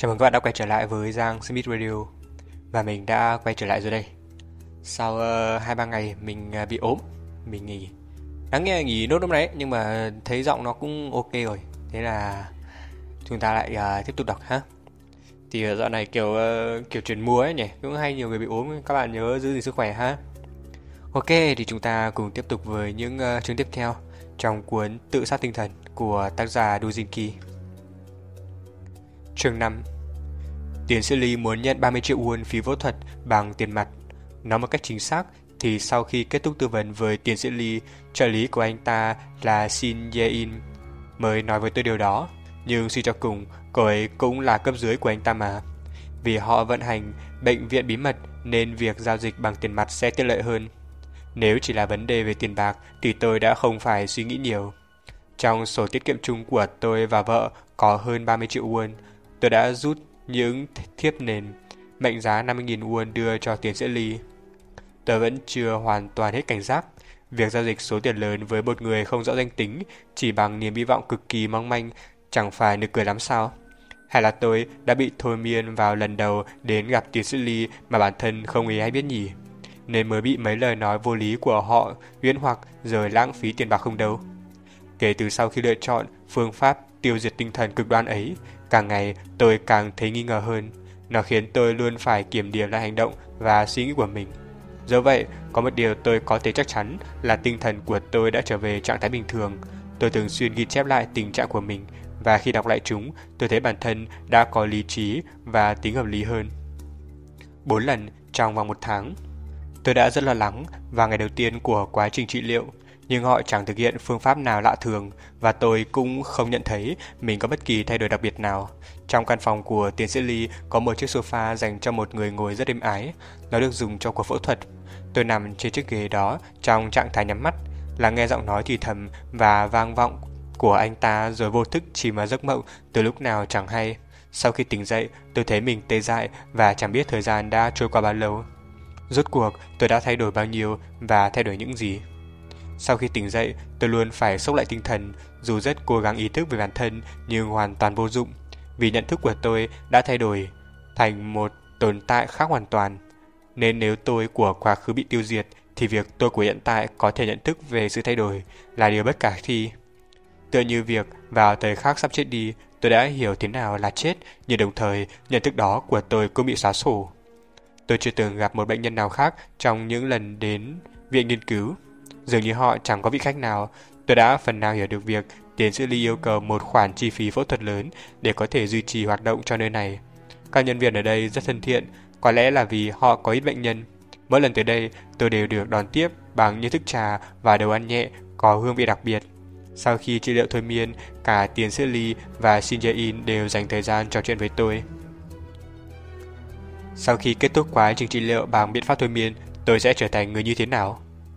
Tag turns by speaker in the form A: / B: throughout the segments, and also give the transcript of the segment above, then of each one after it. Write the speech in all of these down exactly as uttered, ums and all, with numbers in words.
A: Chào mừng các bạn đã quay trở lại với Giang Smith Radio. Và mình đã quay trở lại rồi đây. Sau uh, hai ba ngày mình uh, bị ốm, mình nghỉ. Đáng nghe nghỉ nốt hôm đấy, nhưng mà thấy giọng nó cũng ok rồi. Thế là chúng ta lại uh, tiếp tục đọc ha. Thì uh, dạo này kiểu uh, kiểu chuyển mùa ấy nhỉ, cũng hay nhiều người bị ốm, các bạn nhớ giữ gìn sức khỏe ha. Ok, thì chúng ta cùng tiếp tục với những uh, chương tiếp theo trong cuốn Tự sát tinh thần của tác giả Duzinki. Chương năm. Tiến sĩ Lee muốn nhận ba mươi triệu won phí phẫu thuật bằng tiền mặt. Nói một cách chính xác thì sau khi kết thúc tư vấn với tiến sĩ Lee, trợ lý của anh ta là Shin Ye-in mới nói với tôi điều đó. Nhưng suy cho cùng, cô ấy cũng là cấp dưới của anh ta mà. Vì họ vận hành bệnh viện bí mật nên việc giao dịch bằng tiền mặt sẽ tiện lợi hơn. Nếu chỉ là vấn đề về tiền bạc thì tôi đã không phải suy nghĩ nhiều. Trong sổ tiết kiệm chung của tôi và vợ có hơn ba mươi triệu won. Tôi đã rút những thiếp nền mệnh giá năm mươi nghìn won đưa cho tiến sĩ Lee. Tôi vẫn chưa hoàn toàn hết cảnh giác. Việc giao dịch số tiền lớn với một người không rõ danh tính chỉ bằng niềm hy vọng cực kỳ mong manh chẳng phải nực cười lắm sao? Hay là tôi đã bị thôi miên vào lần đầu đến gặp tiến sĩ Lee mà bản thân không hề hay biết nhỉ? Nên mới bị mấy lời nói vô lý của họ huyễn hoặc rồi lãng phí tiền bạc không đâu. Kể từ sau khi lựa chọn phương pháp tiêu diệt tinh thần cực đoan ấy, càng ngày tôi càng thấy nghi ngờ hơn. Nó khiến tôi luôn phải kiểm điểm lại hành động và suy nghĩ của mình. Dẫu vậy, có một điều tôi có thể chắc chắn là tinh thần của tôi đã trở về trạng thái bình thường. Tôi thường xuyên ghi chép lại tình trạng của mình, và khi đọc lại chúng, tôi thấy bản thân đã có lý trí và tính hợp lý hơn. Bốn lần trong vòng một tháng. Tôi đã rất lo lắng vào ngày đầu tiên của quá trình trị liệu, nhưng họ chẳng thực hiện phương pháp nào lạ thường và tôi cũng không nhận thấy mình có bất kỳ thay đổi đặc biệt nào. Trong căn phòng của tiến sĩ Lee có một chiếc sofa dành cho một người ngồi rất êm ái. Nó được dùng cho cuộc phẫu thuật. Tôi nằm trên chiếc ghế đó trong trạng thái nhắm mắt, lắng nghe giọng nói thì thầm và vang vọng của anh ta rồi vô thức chìm vào giấc mộng từ lúc nào chẳng hay. Sau khi tỉnh dậy, tôi thấy mình tê dại và chẳng biết thời gian đã trôi qua bao lâu. Rốt cuộc tôi đã thay đổi bao nhiêu và thay đổi những gì? Sau khi tỉnh dậy, tôi luôn phải xốc lại tinh thần, dù rất cố gắng ý thức về bản thân nhưng hoàn toàn vô dụng, vì nhận thức của tôi đã thay đổi thành một tồn tại khác hoàn toàn. Nên nếu tôi của quá khứ bị tiêu diệt, thì việc tôi của hiện tại có thể nhận thức về sự thay đổi là điều bất khả thi. Tựa như việc vào thời khắc sắp chết đi, tôi đã hiểu thế nào là chết, nhưng đồng thời nhận thức đó của tôi cũng bị xóa sổ. Tôi chưa từng gặp một bệnh nhân nào khác trong những lần đến viện nghiên cứu. Dường như họ chẳng có vị khách nào. Tôi đã phần nào hiểu được việc tiến sĩ Lee yêu cầu một khoản chi phí phẫu thuật lớn để có thể duy trì hoạt động cho nơi này. Các nhân viên ở đây rất thân thiện, có lẽ là vì họ có ít bệnh nhân. Mỗi lần tới đây, tôi đều được đón tiếp bằng những thức trà và đồ ăn nhẹ có hương vị đặc biệt. Sau khi trị liệu thôi miên, cả tiến sĩ Lee và Shin Jae-in đều dành thời gian trò chuyện với tôi. Sau khi kết thúc quá trình trị liệu bằng biện pháp thôi miên, tôi sẽ trở thành người như thế nào?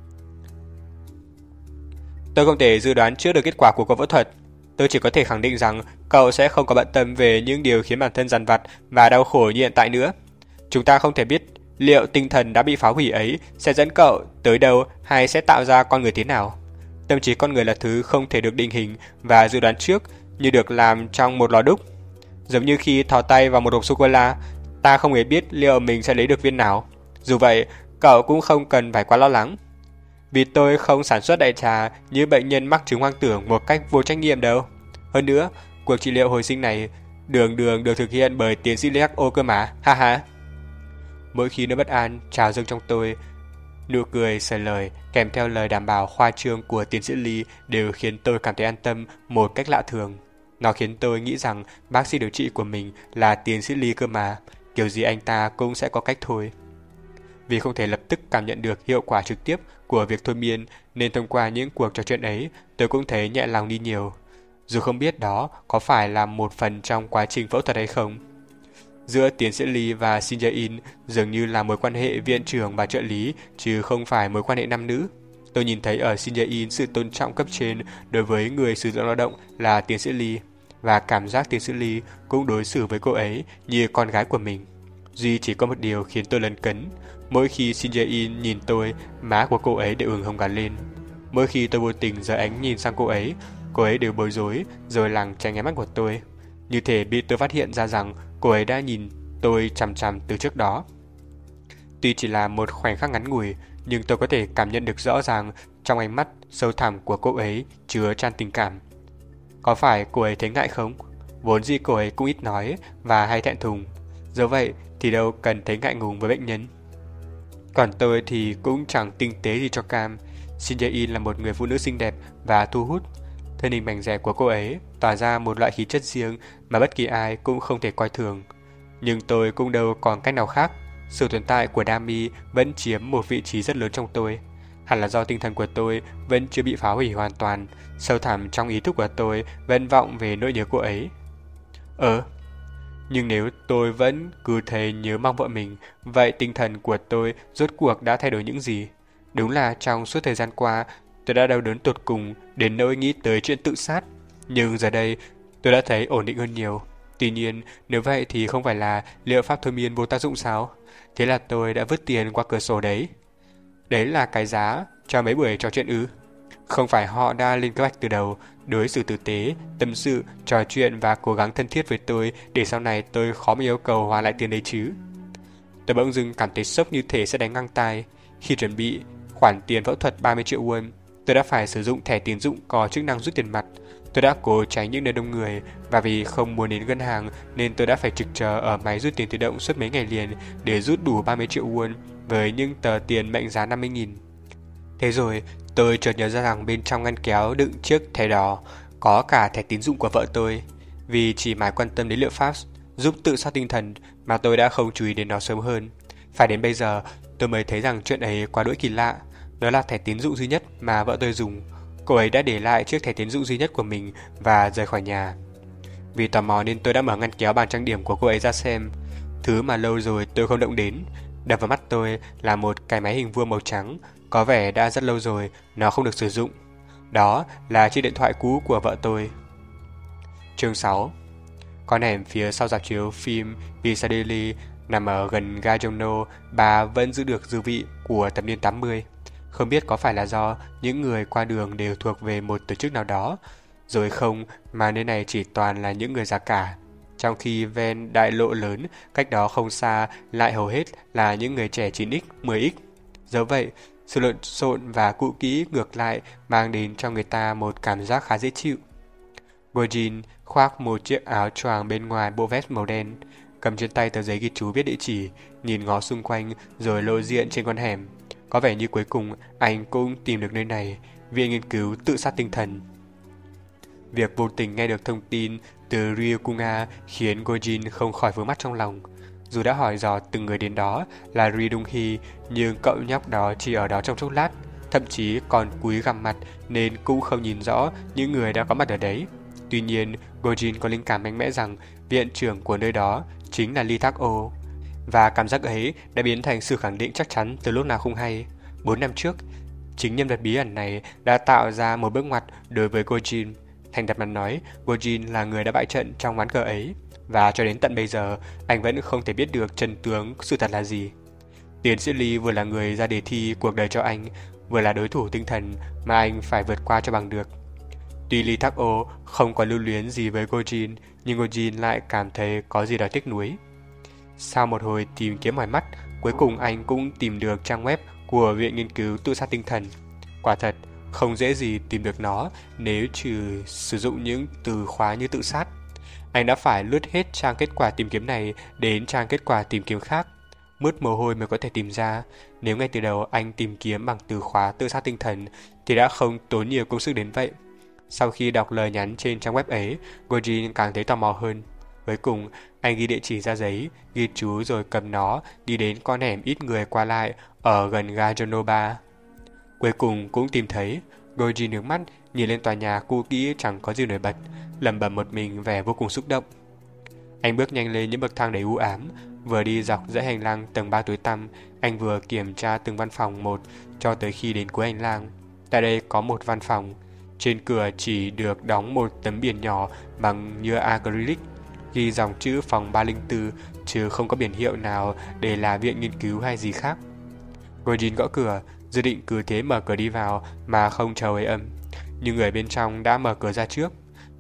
A: Tôi không thể dự đoán trước được kết quả của cuộc phẫu thuật. Tôi chỉ có thể khẳng định rằng cậu sẽ không có bận tâm về những điều khiến bản thân dằn vặt và đau khổ như hiện tại nữa. Chúng ta không thể biết liệu tinh thần đã bị phá hủy ấy sẽ dẫn cậu tới đâu hay sẽ tạo ra con người thế nào. Tâm trí con người là thứ không thể được định hình và dự đoán trước như được làm trong một lò đúc. Giống như khi thò tay vào một hộp sô-cô-la, ta không hề biết liệu mình sẽ lấy được viên nào. Dù vậy, cậu cũng không cần phải quá lo lắng. Vì tôi không sản xuất đại trà như bệnh nhân mắc chứng hoang tưởng một cách vô trách nhiệm đâu. Hơn nữa, cuộc trị liệu hồi sinh này đường đường được thực hiện bởi tiến sĩ Lee cơ mà, ha ha. Mỗi khi nỗi bất an trào dâng trong tôi, nụ cười sờ lời kèm theo lời đảm bảo khoa trương của tiến sĩ Lee đều khiến tôi cảm thấy an tâm một cách lạ thường. Nó khiến tôi nghĩ rằng bác sĩ điều trị của mình là tiến sĩ Lee cơ mà, kiểu gì anh ta cũng sẽ có cách thôi. Vì không thể lập tức cảm nhận được hiệu quả trực tiếp của việc thôi miên, nên thông qua những cuộc trò chuyện ấy, tôi cũng thấy nhẹ lòng đi nhiều. Dù không biết đó có phải là một phần trong quá trình phẫu thuật hay không. Giữa tiến sĩ Lee và Shin Jae-in dường như là mối quan hệ viện trưởng và trợ lý, chứ không phải mối quan hệ nam nữ. Tôi nhìn thấy ở Shin Jae-in sự tôn trọng cấp trên đối với người sử dụng lao động là tiến sĩ Lee, và cảm giác tiến sĩ Lee cũng đối xử với cô ấy như con gái của mình. Duy chỉ có một điều khiến tôi lấn cấn. Mỗi khi Shin Jae-in nhìn tôi, má của cô ấy đều ửng hồng cả lên. Mỗi khi tôi vô tình giơ ánh nhìn sang cô ấy, cô ấy đều bối rối rồi lảng tránh ánh mắt của tôi. như thể bị tôi phát hiện ra rằng cô ấy đã nhìn tôi chằm chằm từ trước đó. Tuy chỉ là một khoảnh khắc ngắn ngủi, nhưng tôi có thể cảm nhận được rõ ràng trong ánh mắt sâu thẳm của cô ấy chứa chan tình cảm. Có phải cô ấy thấy ngại không? Vốn dĩ cô ấy cũng ít nói và hay thẹn thùng. Dẫu vậy thì đâu cần thấy ngại ngùng với bệnh nhân. Còn tôi thì cũng chẳng tinh tế gì cho cam. Shin Jae-in là một người phụ nữ xinh đẹp và thu hút. Thân hình mảnh dẻ của cô ấy tỏa ra một loại khí chất riêng mà bất kỳ ai cũng không thể coi thường. Nhưng tôi cũng đâu còn cách nào khác. Sự tồn tại của Dami vẫn chiếm một vị trí rất lớn trong tôi. Hẳn là do tinh thần của tôi vẫn chưa bị phá hủy hoàn toàn. Sâu thẳm trong ý thức của tôi vẫn vọng về nỗi nhớ cô ấy. Ờ, nhưng nếu tôi vẫn cứ thấy nhớ mong vợ mình, vậy tinh thần của tôi rốt cuộc đã thay đổi những gì? Đúng là trong suốt thời gian qua, tôi đã đau đớn tột cùng đến nỗi nghĩ tới chuyện tự sát. Nhưng giờ đây, tôi đã thấy ổn định hơn nhiều. Tuy nhiên, nếu vậy thì không phải là liệu pháp thôi miên vô tác dụng sao? Thế là tôi đã vứt tiền qua cửa sổ đấy. Đấy là cái giá cho mấy buổi trò chuyện ư? Không phải họ đã lên kế hoạch từ đầu, đối xử tử tế, tâm sự, trò chuyện và cố gắng thân thiết với tôi để sau này tôi khó mà yêu cầu hoàn lại tiền đấy chứ? Tôi bỗng dưng cảm thấy sốc như thể sẽ đánh ngang tai. Khi chuẩn bị khoản tiền phẫu thuật ba mươi triệu won, tôi đã phải sử dụng thẻ tín dụng có chức năng rút tiền mặt. Tôi đã cố tránh những nơi đông người và vì không muốn đến ngân hàng nên tôi đã phải trực chờ ở máy rút tiền tự động suốt mấy ngày liền để rút đủ ba mươi triệu won với những tờ tiền mệnh giá năm mươi nghìn. Thế rồi, tôi chợt nhớ ra rằng bên trong ngăn kéo đựng chiếc thẻ đỏ có cả thẻ tín dụng của vợ tôi. Vì chỉ mãi quan tâm đến liệu pháp giúp tự sát tinh thần mà tôi đã không chú ý đến nó sớm hơn. Phải đến bây giờ, tôi mới thấy rằng chuyện ấy quá đỗi kỳ lạ. Đó là thẻ tín dụng duy nhất mà vợ tôi dùng. Cô ấy đã để lại chiếc thẻ tín dụng duy nhất của mình và rời khỏi nhà. Vì tò mò nên tôi đã mở ngăn kéo bàn trang điểm của cô ấy ra xem. Thứ mà lâu rồi tôi không động đến. Đập vào mắt tôi là một cái máy hình vuông màu trắng. Có vẻ đã rất lâu rồi nó không được sử dụng. Đó là chiếc điện thoại cũ của vợ tôi. Chương sáu. Con hẻm phía sau rạp chiếu phim Piccadilly nằm ở gần ga Jono, bà vẫn giữ được dư vị của thập niên tám mươi. Không biết có phải là do những người qua đường đều thuộc về một tổ chức nào đó, rồi không mà nơi này chỉ toàn là những người già cả. Trong khi ven đại lộ lớn cách đó không xa lại hầu hết là những người trẻ chín x, mười x. Dẫu vậy, sự lộn xộn và cũ kỹ ngược lại mang đến cho người ta một cảm giác khá dễ chịu. Gojin khoác một chiếc áo choàng bên ngoài bộ vest màu đen, cầm trên tay tờ giấy ghi chú viết địa chỉ, nhìn ngó xung quanh rồi lộ diện trên con hẻm. Có vẻ như cuối cùng anh cũng tìm được nơi này, viện nghiên cứu tự sát tinh thần. Việc vô tình nghe được thông tin từ Ryukunga khiến Gojin không khỏi vướng mắt trong lòng. Dù đã hỏi dò từng người đến đó là Ri Dong Hee, nhưng cậu nhóc đó chỉ ở đó trong chốc lát, thậm chí còn cúi gằm mặt nên cũng không nhìn rõ những người đã có mặt ở đấy. Tuy nhiên, Gojin có linh cảm mạnh mẽ rằng viện trưởng của nơi đó chính là Lee Thak-o, và cảm giác ấy đã biến thành sự khẳng định chắc chắn từ lúc nào không hay. Bốn năm trước, chính nhân vật bí ẩn này đã tạo ra một bước ngoặt đối với Gojin. Thành thật mà nói, Gojin là người đã bại trận trong ván cờ ấy, và cho đến tận bây giờ, anh vẫn không thể biết được chân tướng sự thật là gì. Tiến sĩ Lee vừa là người ra đề thi cuộc đời cho anh, vừa là đối thủ tinh thần mà anh phải vượt qua cho bằng được. Tuy Lee Thak-o không có lưu luyến gì với Gojin, nhưng Gojin lại cảm thấy có gì đó tiếc nuối. Sau một hồi tìm kiếm mỏi mắt, cuối cùng anh cũng tìm được trang web của Viện Nghiên cứu Tự sát tinh thần. Quả thật, không dễ gì tìm được nó nếu trừ sử dụng những từ khóa như tự sát. Anh đã phải lướt hết trang kết quả tìm kiếm này đến trang kết quả tìm kiếm khác. Mướt mồ hôi mới có thể tìm ra. Nếu ngay từ đầu anh tìm kiếm bằng từ khóa tự sát tinh thần thì đã không tốn nhiều công sức đến vậy. Sau khi đọc lời nhắn trên trang web ấy, Gojin càng thấy tò mò hơn. Cuối cùng, anh ghi địa chỉ ra giấy, ghi chú rồi cầm nó đi đến con hẻm ít người qua lại ở gần ga Jonoba. Cuối cùng cũng tìm thấy. Gojin hướng mắt nhìn lên tòa nhà cũ kỹ chẳng có gì nổi bật, lẩm bẩm một mình vẻ vô cùng xúc động. Anh bước nhanh lên những bậc thang đầy u ám, vừa đi dọc dãy hành lang tầng ba tối tăm, anh vừa kiểm tra từng văn phòng một cho tới khi đến cuối hành lang. Tại đây có một văn phòng. Trên cửa chỉ được đóng một tấm biển nhỏ bằng nhựa acrylic, ghi dòng chữ phòng ba không bốn, chứ không có biển hiệu nào để là viện nghiên cứu hay gì khác. Gojin gõ cửa, dự định cứ thế mở cửa đi vào mà không chờ hồi âm. Nhưng người bên trong đã mở cửa ra trước.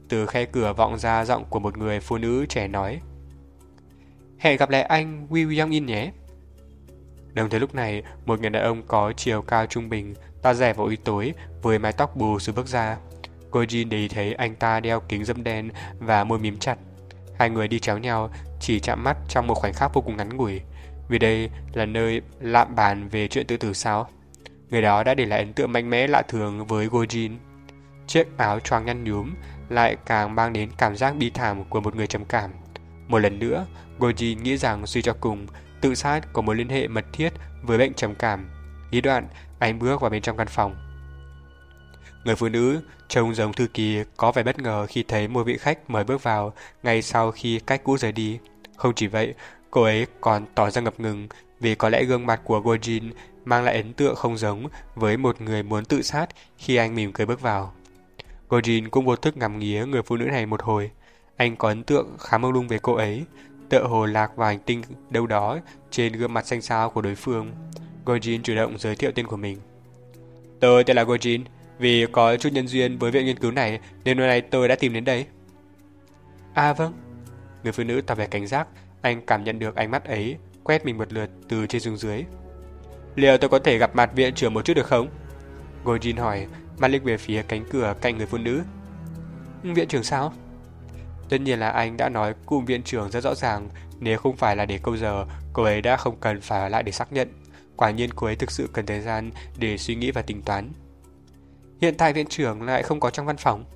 A: Từ khe cửa vọng ra giọng của một người phụ nữ trẻ nói: "Hẹn gặp lại anh Woo Young In nhé." Đồng thời lúc này, một người đàn ông có chiều cao trung bình, da dẻ và uy tối, với mái tóc bù xù bước ra. Cô Jin để ý thấy anh ta đeo kính râm đen và môi mím chặt. Hai người đi chéo nhau, chỉ chạm mắt trong một khoảnh khắc vô cùng ngắn ngủi. Vì đây là nơi lạm bàn về chuyện tự tử sao? Người đó đã để lại ấn tượng mạnh mẽ lạ thường với Go Jin. Chiếc áo choàng nhăn nhúm lại càng mang đến cảm giác bi thảm của một người trầm cảm. Một lần nữa, Go Jin nghĩ rằng suy cho cùng, tự sát có mối liên hệ mật thiết với bệnh trầm cảm. Ý đoạn, anh bước vào bên trong căn phòng. Người phụ nữ trông giống thư ký có vẻ bất ngờ khi thấy một vị khách mới bước vào ngay sau khi khách cũ rời đi. Không chỉ vậy, cô ấy còn tỏ ra ngập ngừng vì có lẽ gương mặt của Go Jin mang lại ấn tượng không giống với một người muốn tự sát khi anh mỉm cười bước vào. Go Jin cũng vô thức ngắm nghía người phụ nữ này một hồi. Anh có ấn tượng khá mông lung về cô ấy, tựa hồ lạc vào hành tinh đâu đó trên gương mặt xanh xao của đối phương. Go Jin chủ động giới thiệu tên của mình. "Tôi tên là Go Jin. Vì có chút nhân duyên với viện nghiên cứu này nên hôm nay tôi đã tìm đến đây." "À vâng." Người phụ nữ tỏ vẻ cảnh giác. Anh cảm nhận được ánh mắt ấy quét mình một lượt từ trên xuống dưới. "Liệu tôi có thể gặp mặt viện trưởng một chút được không?" Go Jin hỏi, mắt liếc về phía cánh cửa cạnh người phụ nữ. "Viện trưởng sao?" Tất nhiên là anh đã nói cụm viện trưởng rất rõ ràng. Nếu không phải là để câu giờ, cô ấy đã không cần phải ở lại để xác nhận. Quả nhiên cô ấy thực sự cần thời gian để suy nghĩ và tính toán. "Hiện tại viện trưởng lại không có trong văn phòng."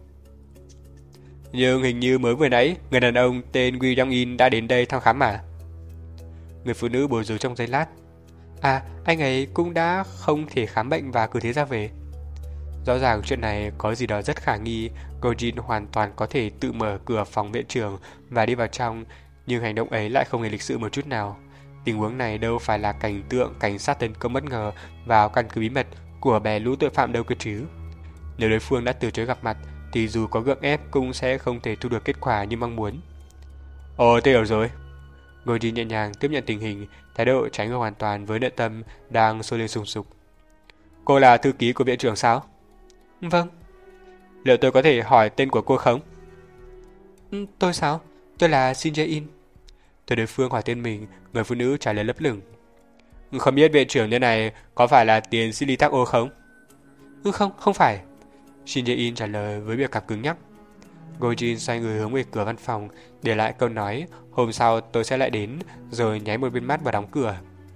A: "Nhưng hình như mới vừa nãy, người đàn ông tên Woo Young In đã đến đây thăm khám mà." Người phụ nữ bối rối trong giây lát. "À, anh ấy cũng đã không thể khám bệnh và cứ thế ra về." Rõ ràng chuyện này có gì đó rất khả nghi. Go Jin hoàn toàn có thể tự mở cửa phòng viện trưởng và đi vào trong, nhưng hành động ấy lại không hề lịch sự một chút nào. Tình huống này đâu phải là cảnh tượng cảnh sát tấn công bất ngờ vào căn cứ bí mật của bè lũ tội phạm đâu cơ chứ. Nếu đối phương đã từ chối gặp mặt thì dù có gượng ép cũng sẽ không thể thu được kết quả như mong muốn. "Ồ, tôi hiểu rồi." Go Jin nhẹ nhàng tiếp nhận tình hình, thái độ trái ngược hoàn toàn với nội tâm đang sôi lên sùng sục. "Cô là thư ký của viện trưởng sao?" "Vâng." "Liệu tôi có thể hỏi tên của cô không?" "Tôi sao? Tôi là Shin Jae-in." Thấy đối phương hỏi tên mình, người phụ nữ trả lời lấp lửng. "Không biết viện trưởng nơi này có phải là tiến sĩ Lee Thak-oh không?" "Không, không phải." Shin Jae-in trả lời với biểu cảm cứng nhắc. Go Jin xoay người hướng về cửa văn phòng, để lại câu nói "Hôm sau tôi sẽ lại đến", rồi nháy một bên mắt và đóng cửa.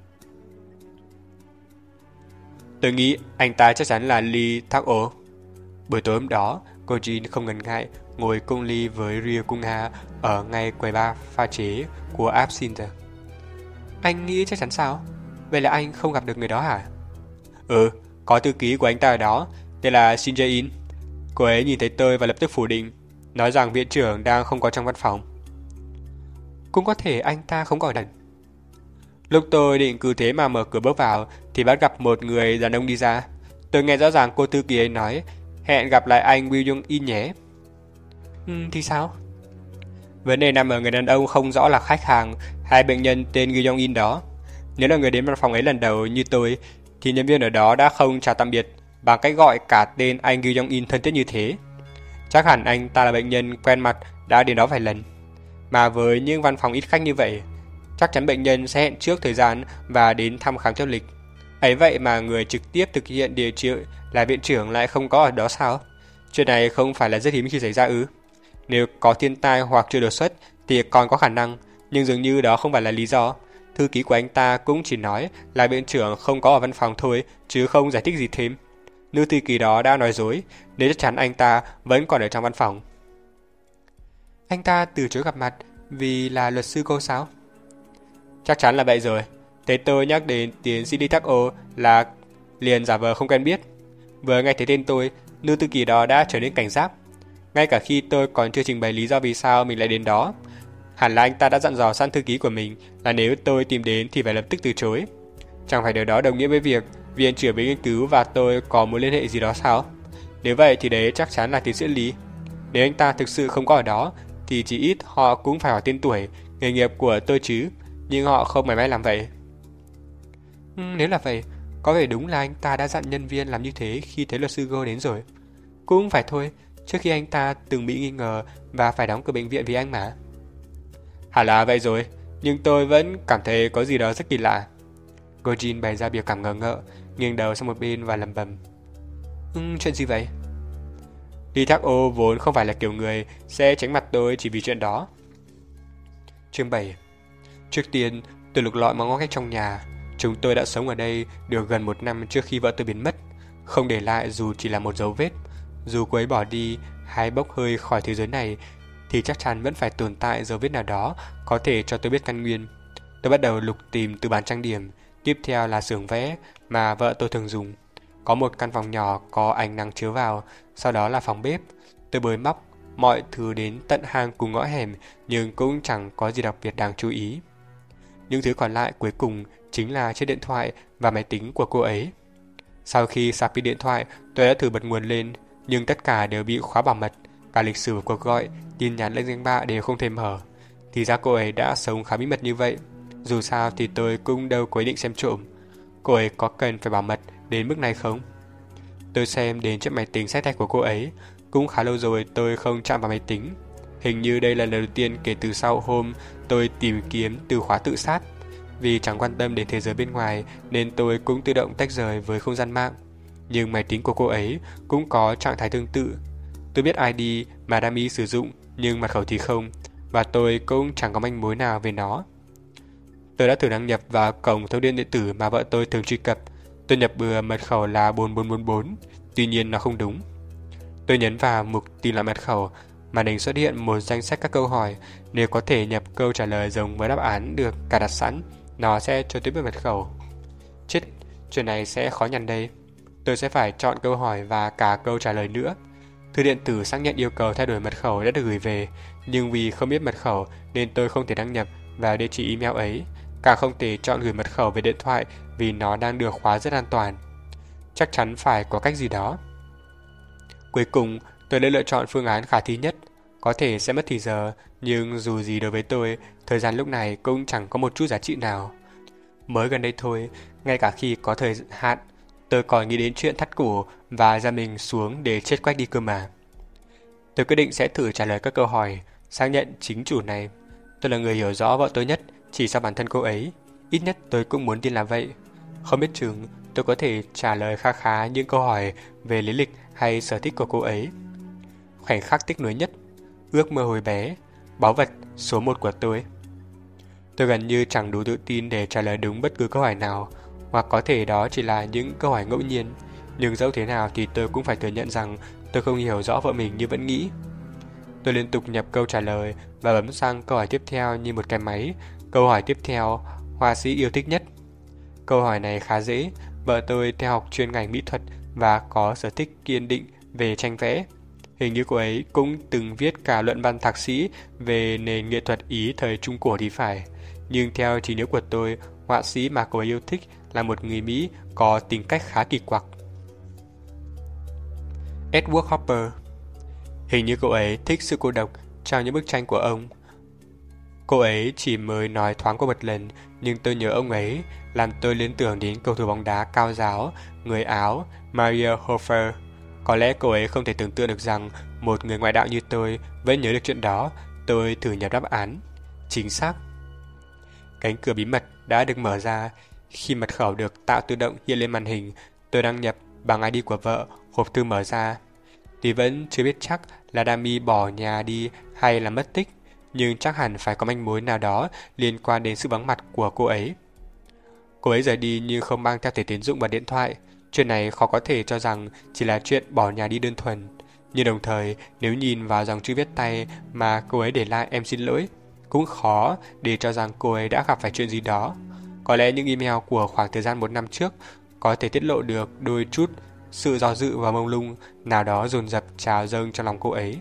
A: "Tôi nghĩ anh ta chắc chắn là Lee Thak-oh." Buổi tối hôm đó, Go Jin không ngần ngại ngồi cung ly với Ryo Kung-ha ở ngay quầy bar pha chế của Absinthe. "Anh nghĩ chắc chắn sao? Vậy là anh không gặp được người đó hả?" "Ừ, có thư ký của anh ta ở đó, tên là Shin Jae-in. Cô ấy nhìn thấy tôi và lập tức phủ định, nói rằng viện trưởng đang không có trong văn phòng." "Cũng có thể anh ta không có ở đây." Lúc tôi định cứ thế mà mở cửa bước vào thì bắt gặp một người đàn ông đi ra. Tôi nghe rõ ràng cô thư ký ấy nói "Hẹn gặp lại anh Woo Young In nhé." Ừ, thì sao? Vấn đề nằm ở người đàn ông không rõ là khách hàng hay bệnh nhân tên Woo Young In đó. Nếu là người đến văn phòng ấy lần đầu như tôi thì nhân viên ở đó đã không chào tạm biệt bằng cách gọi cả tên anh Woo Young In thân thiết như thế. Chắc hẳn anh ta là bệnh nhân quen mặt đã đến đó vài lần. Mà với những văn phòng ít khách như vậy, chắc chắn bệnh nhân sẽ hẹn trước thời gian và đến thăm khám theo lịch. Ấy vậy mà người trực tiếp thực hiện điều trị là viện trưởng lại không có ở đó sao? Chuyện này không phải là rất hiếm khi xảy ra ư? Nếu có thiên tai hoặc chưa đột xuất thì còn có khả năng, nhưng dường như đó không phải là lý do. Thư ký của anh ta cũng chỉ nói là viện trưởng không có ở văn phòng thôi, chứ không giải thích gì thêm. Nữ thư ký đó đã nói dối, nên chắc chắn anh ta vẫn còn ở trong văn phòng. Anh ta từ chối gặp mặt vì là luật sư cô sao? Chắc chắn là vậy rồi. Thấy tôi nhắc đến tiến sĩ Lee Thak-oh là liền giả vờ không quen biết. Vừa nghe thấy tên tôi, nữ thư ký đó đã trở nên cảnh giác. Ngay cả khi tôi còn chưa trình bày lý do vì sao mình lại đến đó, hẳn là anh ta đã dặn dò sẵn thư ký của mình là nếu tôi tìm đến thì phải lập tức từ chối. Chẳng phải điều đó đồng nghĩa với việc viện trưởng về nghiên cứu và tôi có mối liên hệ gì đó sao? Nếu vậy thì đấy chắc chắn là tiến sĩ Lee. Nếu anh ta thực sự không có ở đó thì chỉ ít họ cũng phải hỏi tên tuổi, nghề nghiệp của tôi chứ, nhưng họ không mảy may làm vậy. Ừ, nếu là vậy, có vẻ đúng là anh ta đã dặn nhân viên làm như thế khi thấy luật sư Go đến rồi. Cũng phải thôi, trước khi anh ta từng bị nghi ngờ và phải đóng cửa bệnh viện vì anh mà. Hẳn là vậy rồi, nhưng tôi vẫn cảm thấy có gì đó rất kỳ lạ. Gojin bày ra biểu cảm ngờ ngợ, nghiêng đầu sang một bên và lẩm bẩm. Ừ, chuyện gì vậy? Lee Thak-o vốn không phải là kiểu người sẽ tránh mặt tôi chỉ vì chuyện đó. Chương bảy. Trước tiên, tôi lục lọi mọi ngóc ngách trong nhà. Chúng tôi đã sống ở đây được gần một năm trước khi vợ tôi biến mất, không để lại dù chỉ là một dấu vết. Dù cô ấy bỏ đi hay bốc hơi khỏi thế giới này, thì chắc chắn vẫn phải tồn tại dấu vết nào đó có thể cho tôi biết căn nguyên. Tôi bắt đầu lục tìm từ bàn trang điểm, tiếp theo là xưởng vẽ mà vợ tôi thường dùng. Có một căn phòng nhỏ có ánh nắng chiếu vào, sau đó là phòng bếp. Tôi bới móc mọi thứ đến tận hang cùng ngõ hẻm, nhưng cũng chẳng có gì đặc biệt đáng chú ý. Những thứ còn lại cuối cùng chính là chiếc điện thoại và máy tính của cô ấy. Sau khi sạc pin điện thoại, tôi đã thử bật nguồn lên, nhưng tất cả đều bị khóa bảo mật. Cả lịch sử của cuộc gọi, tin nhắn lên danh bạ đều không thể mở. Thì ra cô ấy đã sống khá bí mật như vậy. Dù sao thì tôi cũng đâu có ý định xem trộm. Cô ấy có cần phải bảo mật đến mức này không? Tôi xem đến chiếc máy tính sách tay của cô ấy. Cũng khá lâu rồi tôi không chạm vào máy tính. Hình như đây là lần đầu tiên kể từ sau hôm tôi tìm kiếm từ khóa tự sát. Vì chẳng quan tâm đến thế giới bên ngoài nên tôi cũng tự động tách rời với không gian mạng. Nhưng máy tính của cô ấy cũng có trạng thái tương tự. Tôi biết i đê mà Dami sử dụng nhưng mật khẩu thì không, và tôi cũng chẳng có manh mối nào về nó. Tôi đã thử đăng nhập vào cổng thông tin điện tử mà vợ tôi thường truy cập. Tôi nhập bừa mật khẩu là bốn bốn bốn bốn, tuy nhiên nó không đúng. Tôi nhấn vào mục tìm lại mật khẩu, màn hình xuất hiện một danh sách các câu hỏi. Nếu có thể nhập câu trả lời giống với đáp án được cài đặt sẵn, nó sẽ cho tôi biết mật khẩu. Chết, chuyện này sẽ khó nhằn đây. Tôi sẽ phải chọn câu hỏi và cả câu trả lời nữa. Thư điện tử xác nhận yêu cầu thay đổi mật khẩu đã được gửi về, nhưng vì không biết mật khẩu nên tôi không thể đăng nhập vào địa chỉ email ấy, càng không thể chọn gửi mật khẩu về điện thoại vì nó đang được khóa rất an toàn. Chắc chắn phải có cách gì đó. Cuối cùng, tôi đã lựa chọn phương án khả thi nhất. Có thể sẽ mất thì giờ, nhưng dù gì đối với tôi, thời gian lúc này cũng chẳng có một chút giá trị nào. Mới gần đây thôi, ngay cả khi có thời hạn, tôi còn nghĩ đến chuyện thắt cổ và ra mình xuống để chết quách đi cơ mà. Tôi quyết định sẽ thử trả lời các câu hỏi, xác nhận chính chủ này. Tôi là người hiểu rõ vợ tôi nhất, chỉ sau bản thân cô ấy. Ít nhất tôi cũng muốn tin là vậy. Không biết chừng tôi có thể trả lời khá khá những câu hỏi về lý lịch hay sở thích của cô ấy. Khoảnh khắc tiếc nuối nhất, ước mơ hồi bé, báu vật số một của tôi. Tôi gần như chẳng đủ tự tin để trả lời đúng bất cứ câu hỏi nào, hoặc có thể đó chỉ là những câu hỏi ngẫu nhiên. Nhưng dẫu thế nào thì tôi cũng phải thừa nhận rằng tôi không hiểu rõ vợ mình như vẫn nghĩ. Tôi liên tục nhập câu trả lời và bấm sang câu hỏi tiếp theo như một cái máy. Câu hỏi tiếp theo, họa sĩ yêu thích nhất. Câu hỏi này khá dễ, vợ tôi theo học chuyên ngành mỹ thuật và có sở thích kiên định về tranh vẽ. Hình như cô ấy cũng từng viết cả luận văn thạc sĩ về nền nghệ thuật Ý thời Trung Cổ thì phải. Nhưng theo trí nhớ của tôi, họa sĩ mà cô ấy yêu thích là một người Mỹ có tính cách khá kỳ quặc. Edward Hopper. Hình như cô ấy thích sự cô độc trong những bức tranh của ông. Cô ấy chỉ mới nói thoáng qua một lần, nhưng tôi nhớ ông ấy làm tôi liên tưởng đến cầu thủ bóng đá cao giáo người Áo Maria Hofer. Có lẽ cô ấy không thể tưởng tượng được rằng một người ngoại đạo như tôi vẫn nhớ được chuyện đó. Tôi thử nhập đáp án. Chính xác. Cánh cửa bí mật đã được mở ra. Khi mật khẩu được tạo tự động hiện lên màn hình, tôi đăng nhập bằng i đê của vợ, hộp thư mở ra. Tuy vẫn chưa biết chắc là Dami bỏ nhà đi hay là mất tích, nhưng chắc hẳn phải có manh mối nào đó liên quan đến sự vắng mặt của cô ấy. Cô ấy rời đi nhưng không mang theo thẻ tín dụng và điện thoại. Chuyện này khó có thể cho rằng chỉ là chuyện bỏ nhà đi đơn thuần. Nhưng đồng thời, nếu nhìn vào dòng chữ viết tay mà cô ấy để lại em xin lỗi, cũng khó để cho rằng cô ấy đã gặp phải chuyện gì đó. Có lẽ những email của khoảng thời gian một năm trước có thể tiết lộ được đôi chút sự do dự và mông lung nào đó dồn dập trào dâng trong lòng cô ấy.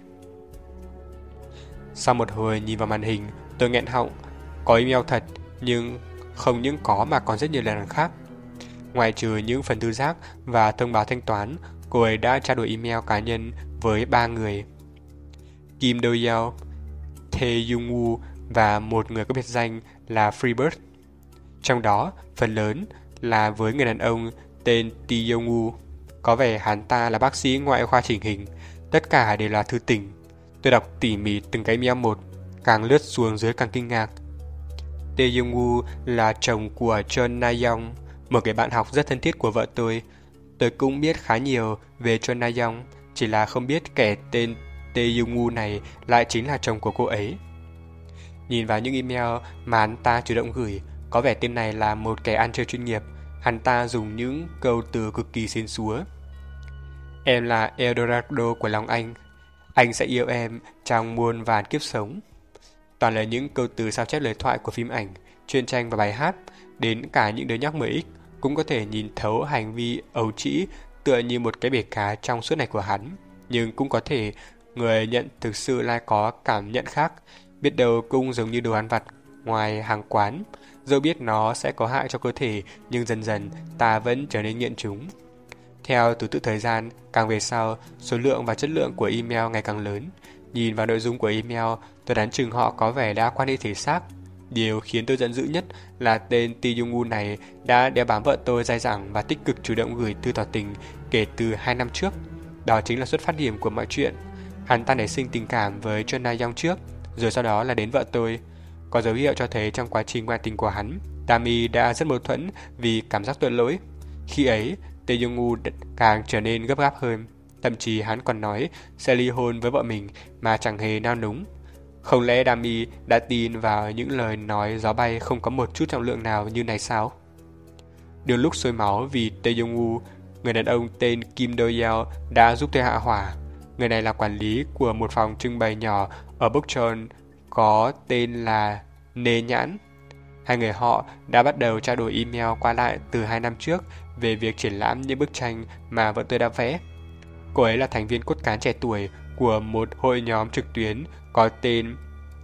A: Sau một hồi nhìn vào màn hình, tôi nghẹn họng. Có email thật, nhưng không những có mà còn rất nhiều lần khác. Ngoài trừ những phần thư giác và thông báo thanh toán, cô ấy đã trao đổi email cá nhân với ba người: Kim Do-yeol, Tae Jung-woo và một người có biệt danh là Freebird. Trong đó, phần lớn là với người đàn ông tên Tae Jung-woo. Có vẻ hắn ta là bác sĩ ngoại khoa chỉnh hình. Tất cả đều là thư tình. Tôi đọc tỉ mỉ từng cái email một, càng lướt xuống dưới càng kinh ngạc. Tae Young-woo là chồng của Chon Na-young, một người bạn học rất thân thiết của vợ tôi. Tôi cũng biết khá nhiều về Chon Na-young, chỉ là không biết kẻ tên Tae Young-woo này lại chính là chồng của cô ấy. Nhìn vào những email mà hắn ta chủ động gửi, có vẻ tên này là một kẻ ăn chơi chuyên nghiệp. Hắn ta dùng những câu từ cực kỳ xến xúa. Em là Eldorado của lòng anh. Anh sẽ yêu em trong muôn vàn kiếp sống. Toàn là những câu từ sao chép lời thoại của phim ảnh, truyện tranh và bài hát. Đến cả những đứa nhóc mười x cũng có thể nhìn thấu hành vi ấu trĩ tựa như một cái bể cá trong suốt này của hắn. Nhưng cũng có thể người nhận thực sự lại có cảm nhận khác. Biết đâu cũng giống như đồ ăn vặt ngoài hàng quán. Dẫu biết nó sẽ có hại cho cơ thể, nhưng dần dần ta vẫn trở nên nghiện chúng. Theo thứ tự thời gian, càng về sau, số lượng và chất lượng của email ngày càng lớn. Nhìn vào nội dung của email, tôi đoán chừng họ có vẻ đã quan hệ thể xác. Điều khiến tôi giận dữ nhất là tên Tae Young-woo này đã đeo bám vợ tôi dai dẳng và tích cực chủ động gửi thư tỏ tình kể từ hai năm trước. Đó chính là xuất phát điểm của mọi chuyện. Hắn ta nảy sinh tình cảm với Chon Na-young trước, rồi sau đó là đến vợ tôi. Có dấu hiệu cho thấy trong quá trình ngoại tình của hắn, Dami đã rất mâu thuẫn vì cảm giác tội lỗi. Khi ấy, Tae Young-woo càng trở nên gấp gáp hơn. Thậm chí hắn còn nói sẽ ly hôn với vợ mình mà chẳng hề nao núng. Không lẽ Dami đã tin vào những lời nói gió bay không có một chút trọng lượng nào như này sao? Đường lúc sôi máu vì Tae Young-woo, người đàn ông tên Kim Do-yeol đã giúp tôi hạ hỏa. Người này là quản lý của một phòng trưng bày nhỏ ở Bukchon có tên là Nê Nhãn. Hai người họ đã bắt đầu trao đổi email qua lại từ hai năm trước về việc triển lãm những bức tranh mà vợ tôi đã vẽ. Cô ấy là thành viên cốt cán trẻ tuổi của một hội nhóm trực tuyến có tên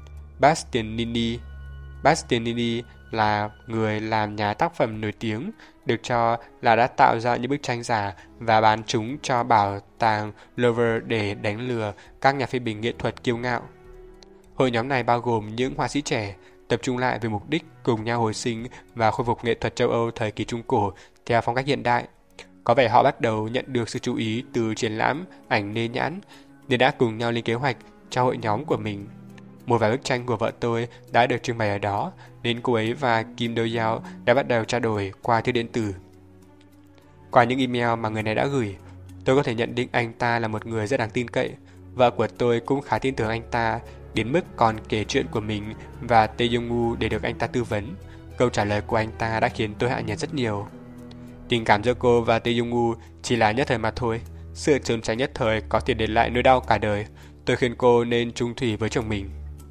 A: Bastianini. Bastianini là người làm nhà tác phẩm nổi tiếng, được cho là đã tạo ra những bức tranh giả và bán chúng cho bảo tàng Louvre để đánh lừa các nhà phê bình nghệ thuật kiêu ngạo. Hội nhóm này bao gồm những họa sĩ trẻ, tập trung lại với mục đích cùng nhau hồi sinh và khôi phục nghệ thuật châu Âu thời kỳ Trung Cổ theo phong cách hiện đại. Có vẻ họ bắt đầu nhận được sự chú ý từ triển lãm ảnh Nê Nhãn, nên đã cùng nhau lên kế hoạch cho hội nhóm của mình. Một vài bức tranh của vợ tôi đã được trưng bày ở đó, nên cô ấy và Kim Do-yeol đã bắt đầu trao đổi qua thư điện tử. Qua những email mà người này đã gửi, tôi có thể nhận định anh ta là một người rất đáng tin cậy. Vợ của tôi cũng khá tin tưởng anh ta, đến mức còn kể chuyện của mình và Tae Young-woo để được anh ta tư vấn. Câu trả lời của anh ta đã khiến tôi hạ nhiệt rất nhiều. Tình cảm giữa cô và Tae Young-woo chỉ là nhất thời mà thôi. Sự trốn tránh nhất thời có thể để lại nỗi đau cả đời. Tôi khuyên cô nên chung thủy với chồng mình.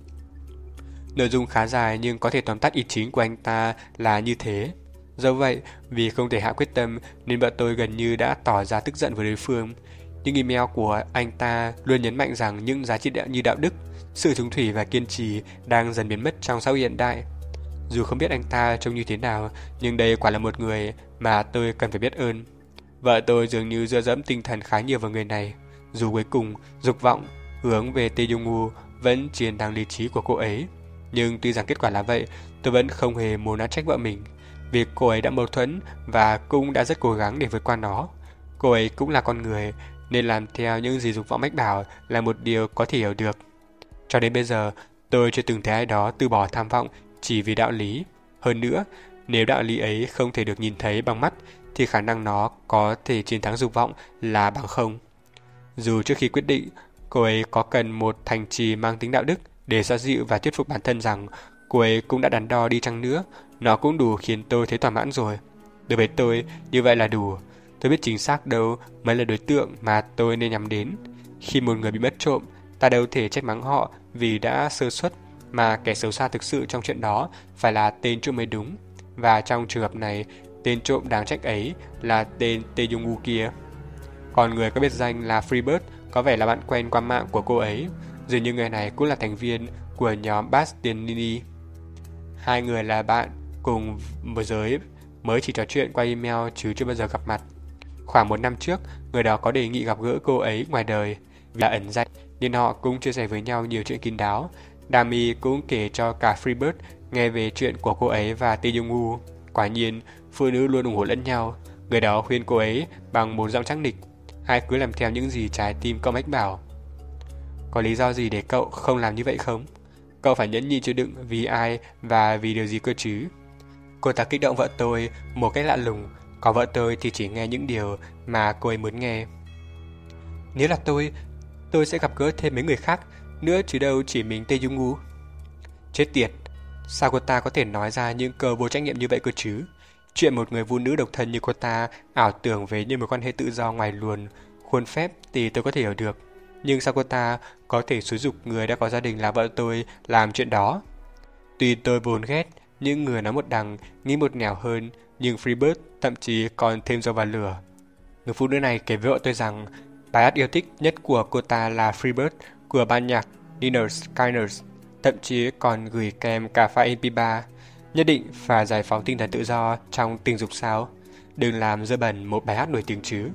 A: Nội dung khá dài nhưng có thể tóm tắt ý chính của anh ta là như thế. Do vậy, vì không thể hạ quyết tâm nên vợ tôi gần như đã tỏ ra tức giận với đối phương. Những email của anh ta luôn nhấn mạnh rằng những giá trị như đạo đức, sự chung thủy và kiên trì đang dần biến mất trong xã hội hiện đại. Dù không biết anh ta trông như thế nào, nhưng đây quả là một người mà tôi cần phải biết ơn. Vợ tôi dường như dựa dẫm tinh thần khá nhiều vào người này. Dù cuối cùng, dục vọng hướng về Tae Young-woo vẫn chiến thắng lý trí của cô ấy. Nhưng tuy rằng kết quả là vậy, tôi vẫn không hề muốn oán trách vợ mình. Vì cô ấy đã mâu thuẫn và cũng đã rất cố gắng để vượt qua nó. Cô ấy cũng là con người, nên làm theo những gì dục vọng mách bảo là một điều có thể hiểu được. Cho đến bây giờ, tôi chưa từng thấy ai đó từ bỏ tham vọng chỉ vì đạo lý. Hơn nữa, nếu đạo lý ấy không thể được nhìn thấy bằng mắt, thì khả năng nó có thể chiến thắng dục vọng là bằng không. Dù trước khi quyết định, cô ấy có cần một thành trì mang tính đạo đức để xoa dịu và thuyết phục bản thân rằng cô ấy cũng đã đắn đo đi chăng nữa, nó cũng đủ khiến tôi thấy thỏa mãn rồi. Đối với tôi, như vậy là đủ. Tôi biết chính xác đâu mới là đối tượng mà tôi nên nhắm đến. Khi một người bị mất trộm, ta đâu thể trách mắng họ vì đã sơ suất, mà kẻ xấu xa thực sự trong chuyện đó phải là tên trộm mới đúng. Và trong trường hợp này, tên trộm đáng trách ấy là tên Tae Young-woo kia. Còn người có biệt danh là Freebird có vẻ là bạn quen qua mạng của cô ấy. Dường như người này cũng là thành viên của nhóm Bastianini. Hai người là bạn cùng một giới, mới chỉ trò chuyện qua email chứ chưa bao giờ gặp mặt. Khoảng một năm trước, người đó có đề nghị gặp gỡ cô ấy ngoài đời. Vì là ẩn danh nên họ cũng chia sẻ với nhau nhiều chuyện kín đáo. Dami cũng kể cho cả Freebird nghe về chuyện của cô ấy và Tae Young-woo. Quả nhiên, phụ nữ luôn ủng hộ lẫn nhau. Người đó khuyên cô ấy bằng một giọng chắc nịch: hãy cứ làm theo những gì trái tim cậu mách bảo. có lý do gì để cậu không làm như vậy không? Cậu phải nhẫn nhịn chịu đựng vì ai và vì điều gì cơ chứ? Cô ta kích động vợ tôi một cách lạ lùng, còn vợ tôi thì chỉ nghe những điều mà cô ấy muốn nghe. Nếu là tôi, tôi sẽ gặp gỡ thêm mấy người khác nữa chứ đâu chỉ mình Tae Jung-woo. Chết tiệt, sao cô ta có thể nói ra những câu vô trách nhiệm như vậy cơ chứ? Chuyện một người phụ nữ độc thân như cô ta ảo tưởng về những mối quan hệ tự do ngoài luồng khuôn phép thì tôi có thể hiểu được. Nhưng sao cô ta có thể xúi giục người đã có gia đình là vợ tôi làm chuyện đó? Tuy tôi vốn ghét những người nói một đằng, nghĩ một nẻo hơn, nhưng Freebird thậm chí còn thêm dầu vào lửa. Người phụ nữ này kể với vợ tôi rằng bài hát yêu thích nhất của cô ta là Freebird của ban nhạc Diners Kinders, thậm chí còn gửi kèm cả file em pê ba. Nhất định phải giải phóng tinh thần tự do trong tình dục sao? Đừng làm dơ bẩn một bài hát nổi tiếng chứ.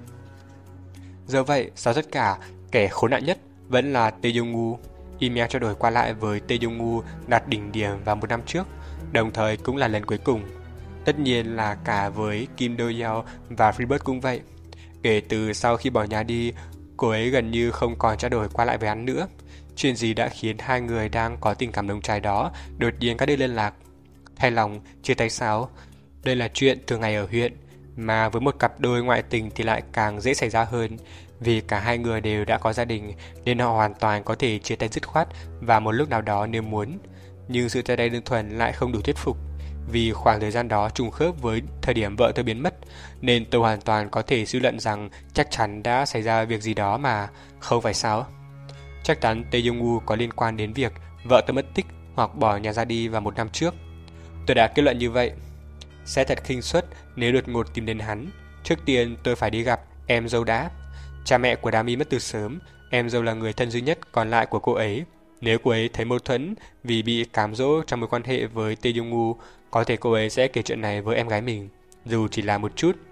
A: Giờ vậy, sau tất cả, kẻ khốn nạn nhất vẫn là Tae Jung-woo. Email trao đổi qua lại với Tae Jung-woo đạt đỉnh điểm vào một năm trước, đồng thời cũng là lần cuối cùng. Tất nhiên là cả với Kim Do-yeon và Freebird cũng vậy. Kể từ sau khi bỏ nhà đi, cô ấy gần như không còn trao đổi qua lại với hắn nữa. Chuyện gì đã khiến hai người đang có tình cảm nồng cháy đó đột nhiên cắt đứt liên lạc? Thay lòng, chia tay sao? Đây là chuyện thường ngày ở huyện, mà với một cặp đôi ngoại tình thì lại càng dễ xảy ra hơn, vì cả hai người đều đã có gia đình nên họ hoàn toàn có thể chia tay dứt khoát vào một lúc nào đó nếu muốn. Nhưng sự chia tay đơn thuần lại không đủ thuyết phục, vì khoảng thời gian đó trùng khớp với thời điểm vợ tôi biến mất, nên tôi hoàn toàn có thể suy luận rằng chắc chắn đã xảy ra việc gì đó mà, không phải sao? Chắc chắn Tae Jung-woo có liên quan đến việc vợ tôi mất tích hoặc bỏ nhà ra đi vào một năm trước. Tôi đã kết luận như vậy. Sẽ thật khinh suất nếu đột ngột tìm đến hắn. Trước tiên tôi phải đi gặp em dâu đã. Cha mẹ của Dami mất từ sớm, em dâu là người thân duy nhất còn lại của cô ấy. Nếu cô ấy thấy mâu thuẫn vì bị cám dỗ trong mối quan hệ với Tae Jung-woo, có thể cô ấy sẽ kể chuyện này với em gái mình, dù chỉ là một chút.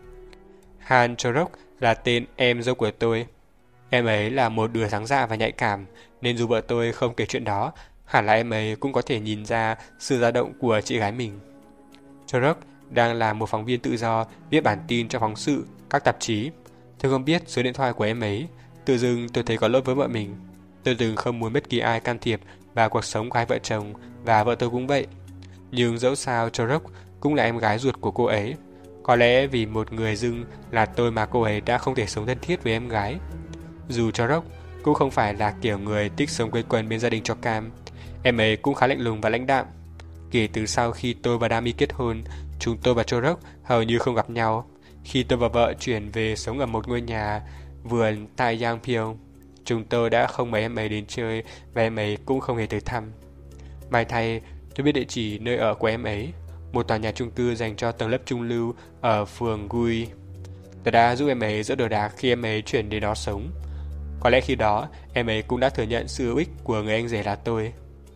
A: Han Chorok là tên em dâu của tôi. Em ấy là một đứa sáng dạ và nhạy cảm, nên dù vợ tôi không kể chuyện đó, hẳn là em ấy cũng có thể nhìn ra sự dao động của chị gái mình. Chorok đang là một phóng viên tự do viết bản tin cho phóng sự các tạp chí. Tôi không biết số điện thoại của em ấy. Tự dưng tôi thấy có lỗi với vợ mình. Tôi từng không muốn bất kỳ ai can thiệp vào cuộc sống của hai vợ chồng, và vợ tôi cũng vậy. Nhưng dẫu sao Chorok cũng là em gái ruột của cô ấy. Có lẽ vì một người dưng là tôi mà cô ấy đã không thể sống thân thiết với em gái. Dù Chorok cũng không phải là kiểu người thích sống quây quần bên gia đình cho cam, em ấy cũng khá lạnh lùng và lãnh đạm. Kể từ sau khi tôi và Dami kết hôn, chúng tôi và Chorok hầu như không gặp nhau. Khi tôi và vợ chuyển về sống ở một ngôi nhà vườn tại Yangpyeong, chúng tôi đã không mời em ấy đến chơi và em ấy cũng không hề tới thăm. May thay, tôi biết địa chỉ nơi ở của em ấy, một tòa nhà chung cư dành cho tầng lớp trung lưu ở phường Gui. Tôi đã giúp em ấy dỡ đồ đạc khi em ấy chuyển đến đó sống. Có lẽ khi đó, em ấy cũng đã thừa nhận sự hữu ích của người anh rể là tôi.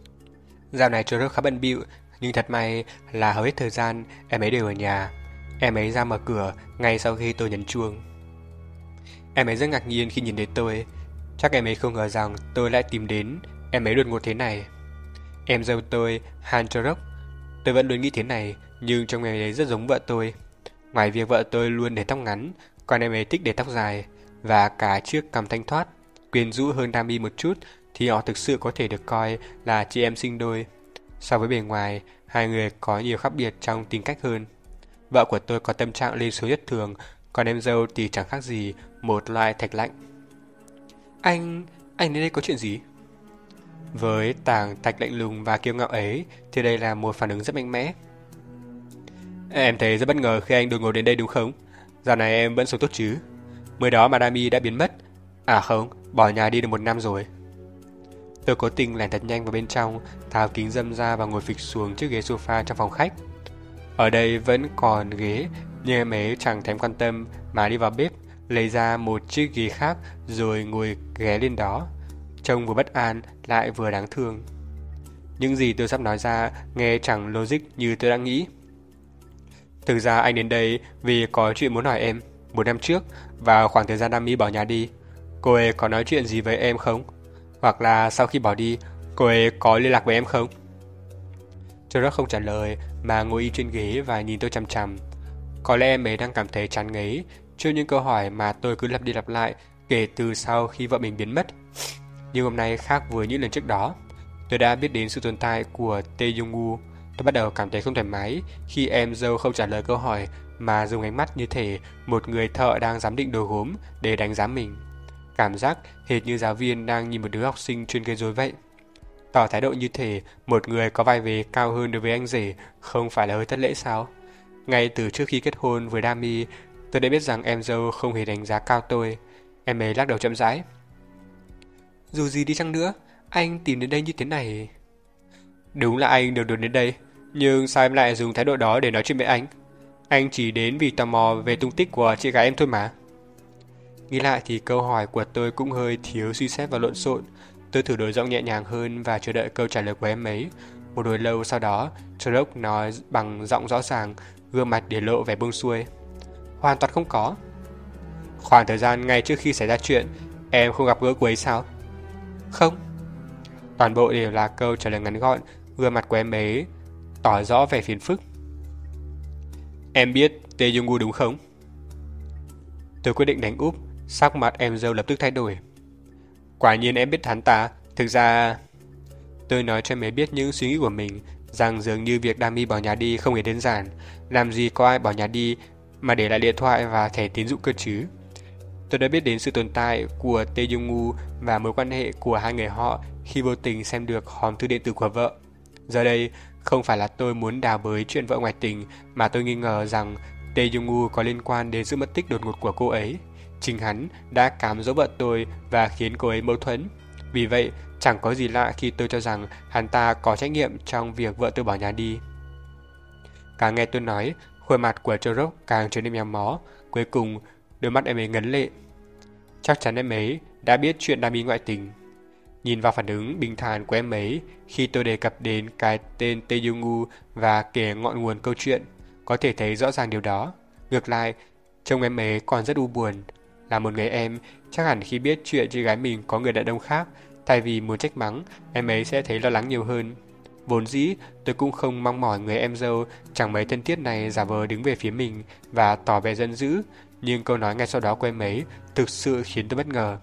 A: Dạo này Chorok khá bận bịu, nhưng thật may là hầu hết thời gian em ấy đều ở nhà. Em ấy ra mở cửa ngay sau khi tôi nhấn chuông. Em ấy rất ngạc nhiên khi nhìn thấy tôi. Chắc em ấy không ngờ rằng tôi lại tìm đến em ấy đột ngột thế này. Em dâu tôi, Han Chorok. Tôi vẫn luôn nghĩ thế này, nhưng trông em ấy rất giống vợ tôi. Ngoài việc vợ tôi luôn để tóc ngắn, còn em ấy thích để tóc dài, và cả chiếc cằm thanh thoát, quyến rũ hơn Dami một chút, thì họ thực sự có thể được coi là chị em sinh đôi. So với bề ngoài, hai người có nhiều khác biệt trong tính cách hơn. Vợ của tôi có tâm trạng lên xuống nhất thường, còn em dâu thì chẳng khác gì một loại thạch lạnh. Anh... anh đến đây có chuyện gì? Với tảng thạch lạnh lùng và kiêu ngạo ấy, thì đây là một phản ứng rất mạnh mẽ. Em thấy rất bất ngờ khi anh đột ngột đến đây đúng không? Dạo này em vẫn sống tốt chứ? Mới đó mà Dami đã biến mất. À không, bỏ nhà đi được một năm rồi. Tôi cố tình lẻn thật nhanh vào bên trong, tháo kính râm ra và ngồi phịch xuống chiếc ghế sofa trong phòng khách. Ở đây vẫn còn ghế, nhưng em ấy chẳng thèm quan tâm mà đi vào bếp, lấy ra một chiếc ghế khác rồi ngồi ghé lên đó. Trông vừa bất an lại vừa đáng thương. Những gì tôi sắp nói ra nghe chẳng logic như tôi đã nghĩ. Thực ra anh đến đây vì có chuyện muốn hỏi em. Một năm trước, vào khoảng thời gian Dami bỏ nhà đi, cô ấy có nói chuyện gì với em không? Hoặc là sau khi bỏ đi, cô ấy có liên lạc với em không? Chorok không trả lời mà ngồi y trên ghế và nhìn tôi chằm chằm. Có lẽ em ấy đang cảm thấy chán ngấy trước những câu hỏi mà tôi cứ lặp đi lặp lại kể từ sau khi vợ mình biến mất. Nhưng hôm nay khác với những lần trước đó. Tôi đã biết đến sự tồn tại của Tae Jung-woo. Tôi bắt đầu cảm thấy không thoải mái khi em dâu không trả lời câu hỏi mà dùng ánh mắt như thể một người thợ đang giám định đồ gốm để đánh giá mình. Cảm giác hệt như giáo viên đang nhìn một đứa học sinh chuyên gây rối vậy. Tỏ thái độ như thể một người có vai vế cao hơn đối với anh rể không phải là hơi thất lễ sao? Ngay từ trước khi kết hôn với Dami, tôi đã biết rằng em dâu không hề đánh giá cao tôi. Em ấy lắc đầu chậm rãi. Dù gì đi chăng nữa, anh tìm đến đây như thế này. Đúng là anh được đến đến đây, nhưng sao em lại dùng thái độ đó để nói chuyện với anh? Anh chỉ đến vì tò mò về tung tích của chị gái em thôi mà. Nghĩ lại thì câu hỏi của tôi cũng hơi thiếu suy xét và lộn xộn. Tôi thử đổi giọng nhẹ nhàng hơn và chờ đợi câu trả lời của em ấy. Một hồi lâu sau đó, Trốc nói bằng giọng rõ ràng, gương mặt để lộ vẻ buông xuôi. Hoàn toàn không có. Khoảng thời gian ngay trước khi xảy ra chuyện, em không gặp gỡ cô ấy sao? Không. Toàn bộ đều là câu trả lời ngắn gọn, gương mặt của em ấy tỏ rõ vẻ phiền phức. Em biết Tae Jung-woo đúng không? Tôi quyết định đánh úp, sắc mặt em dâu lập tức thay đổi. Quả nhiên em biết hắn ta, thực ra... Tôi nói cho em ấy biết những suy nghĩ của mình, rằng dường như việc Dami bỏ nhà đi không hề đơn giản. Làm gì có ai bỏ nhà đi mà để lại điện thoại và thẻ tín dụng cơ chứ? Tôi đã biết đến sự tồn tại của Tae Jung-woo và mối quan hệ của hai người họ khi vô tình xem được hòm thư điện tử của vợ. Giờ đây, không phải là tôi muốn đào bới chuyện vợ ngoại tình, mà tôi nghi ngờ rằng Tae Jung-woo có liên quan đến sự mất tích đột ngột của cô ấy. Chính hắn đã cám dỗ vợ tôi và khiến cô ấy mâu thuẫn. Vì vậy, chẳng có gì lạ khi tôi cho rằng hắn ta có trách nhiệm trong việc vợ tôi bỏ nhà đi. Càng nghe tôi nói, khuôn mặt của Trốc càng trở nên méo mó. Cuối cùng, đôi mắt em ấy ngấn lệ. Chắc chắn em ấy đã biết chuyện Dami ngoại tình. Nhìn vào phản ứng bình thản của em ấy khi tôi đề cập đến cái tên Tae Jung-woo và kể ngọn nguồn câu chuyện, có thể thấy rõ ràng điều đó. Ngược lại, trông em ấy còn rất u buồn. Là một người em, chắc hẳn khi biết chuyện chị gái mình có người đàn ông khác, thay vì muốn trách mắng, em ấy sẽ thấy lo lắng nhiều hơn. Vốn dĩ, tôi cũng không mong mỏi người em dâu chẳng mấy thân thiết này giả vờ đứng về phía mình và tỏ vẻ giận dữ, nhưng câu nói ngay sau đó của em ấy thực sự khiến tôi bất ngờ.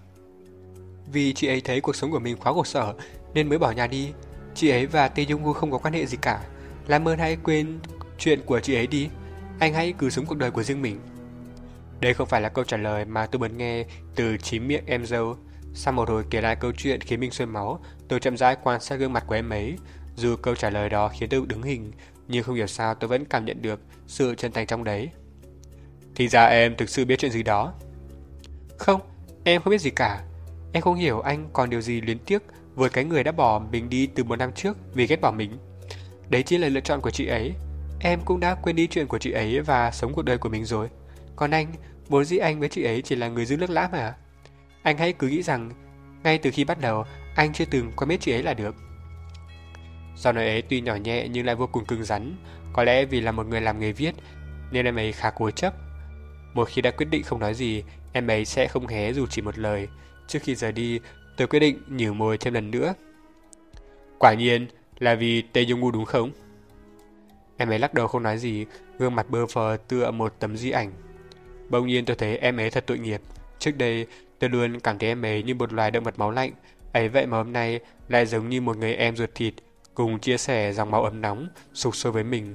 A: Vì chị ấy thấy cuộc sống của mình quá khổ sở nên mới bỏ nhà đi. Chị ấy và Tae Jung-woo không có quan hệ gì cả. Làm ơn hãy quên chuyện của chị ấy đi. Anh hãy cứ sống cuộc đời của riêng mình. Đây không phải là câu trả lời mà tôi muốn nghe từ chính miệng em dâu. Sau một hồi kể lại câu chuyện khiến mình sôi máu, tôi chậm rãi quan sát gương mặt của em ấy. Dù câu trả lời đó khiến tôi đứng hình, nhưng không hiểu sao tôi vẫn cảm nhận được sự chân thành trong đấy. Thì ra em thực sự biết chuyện gì đó. Không, em không biết gì cả. Em không hiểu anh còn điều gì luyến tiếc với cái người đã bỏ mình đi từ một năm trước vì ghét bỏ mình. Đấy chỉ là lựa chọn của chị ấy. Em cũng đã quên đi chuyện của chị ấy và sống cuộc đời của mình rồi. Còn anh, vốn dĩ anh với chị ấy chỉ là người dưng nước lã mà. Anh hãy cứ nghĩ rằng ngay từ khi bắt đầu anh chưa từng quen biết chị ấy là được. Giọng nói ấy tuy nhỏ nhẹ nhưng lại vô cùng cứng rắn. Có lẽ vì là một người làm nghề viết nên em ấy khá cố chấp. Một khi đã quyết định không nói gì, em ấy sẽ không hé dù chỉ một lời. Trước khi rời đi, tôi quyết định nhử môi thêm lần nữa. Quả nhiên là vì Tae Jung-woo đúng không? Em ấy lắc đầu không nói gì, gương mặt bơ phờ tựa một tấm di ảnh. Bỗng nhiên tôi thấy em ấy thật tội nghiệp. Trước đây tôi luôn cảm thấy em ấy như một loài động vật máu lạnh. Ấy vậy mà hôm nay lại giống như một người em ruột thịt, cùng chia sẻ dòng máu ấm nóng sục sôi với mình.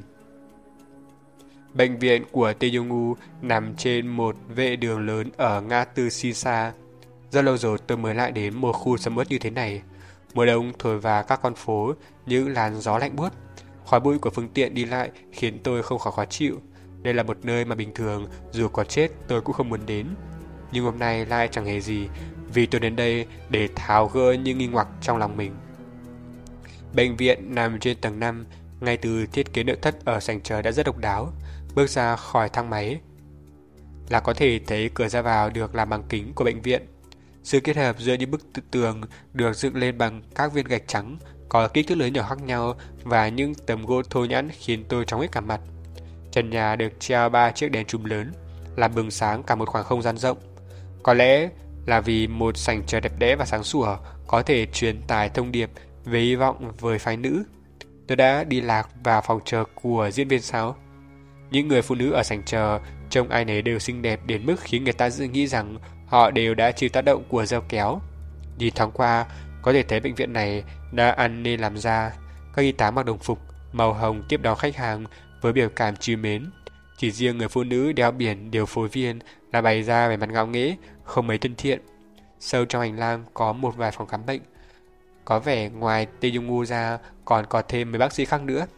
A: Bệnh viện của Tae Jung-woo nằm trên một vệ đường lớn ở ngã tư Sisa. Rất lâu rồi tôi mới lại đến một khu sầm uất như thế này. Mùa đông thổi vào các con phố những làn gió lạnh buốt. Khói bụi của phương tiện đi lại khiến tôi không khỏi khó chịu. Đây là một nơi mà bình thường dù có chết tôi cũng không muốn đến. Nhưng hôm nay lại chẳng hề gì, vì tôi đến đây để tháo gỡ những nghi hoặc trong lòng mình. Bệnh viện nằm trên tầng năm, ngay từ thiết kế nội thất ở sảnh chờ đã rất độc đáo. Bước ra khỏi thang máy là có thể thấy cửa ra vào được làm bằng kính của bệnh viện. Sự kết hợp giữa những bức tường được dựng lên bằng các viên gạch trắng có kích thước lớn nhỏ khác nhau và những tấm gỗ thô nhẵn khiến tôi chóng hết cả mặt. Trần nhà được treo ba chiếc đèn chùm lớn, làm bừng sáng cả một khoảng không gian rộng. Có lẽ là vì một sảnh chờ đẹp đẽ và sáng sủa có thể truyền tải thông điệp về hy vọng với phái nữ. Tôi đã đi lạc vào phòng chờ của diễn viên sao? Những người phụ nữ ở sảnh chờ trông ai nấy đều xinh đẹp đến mức khiến người ta dự nghĩ rằng họ đều đã chịu tác động của gieo kéo. Nhìn thoáng qua, Có thể thấy bệnh viện này đã ăn nên làm ra. Các y tá mặc đồng phục màu hồng tiếp đón khách hàng với biểu cảm trìu mến. Chỉ riêng người phụ nữ đeo biển điều phối viên là bày ra vẻ mặt ngạo nghễ, không mấy thân thiện. Sâu trong hành lang có một vài phòng khám bệnh. Có vẻ ngoài Tae Jung-woo ra còn có thêm mấy bác sĩ khác nữa.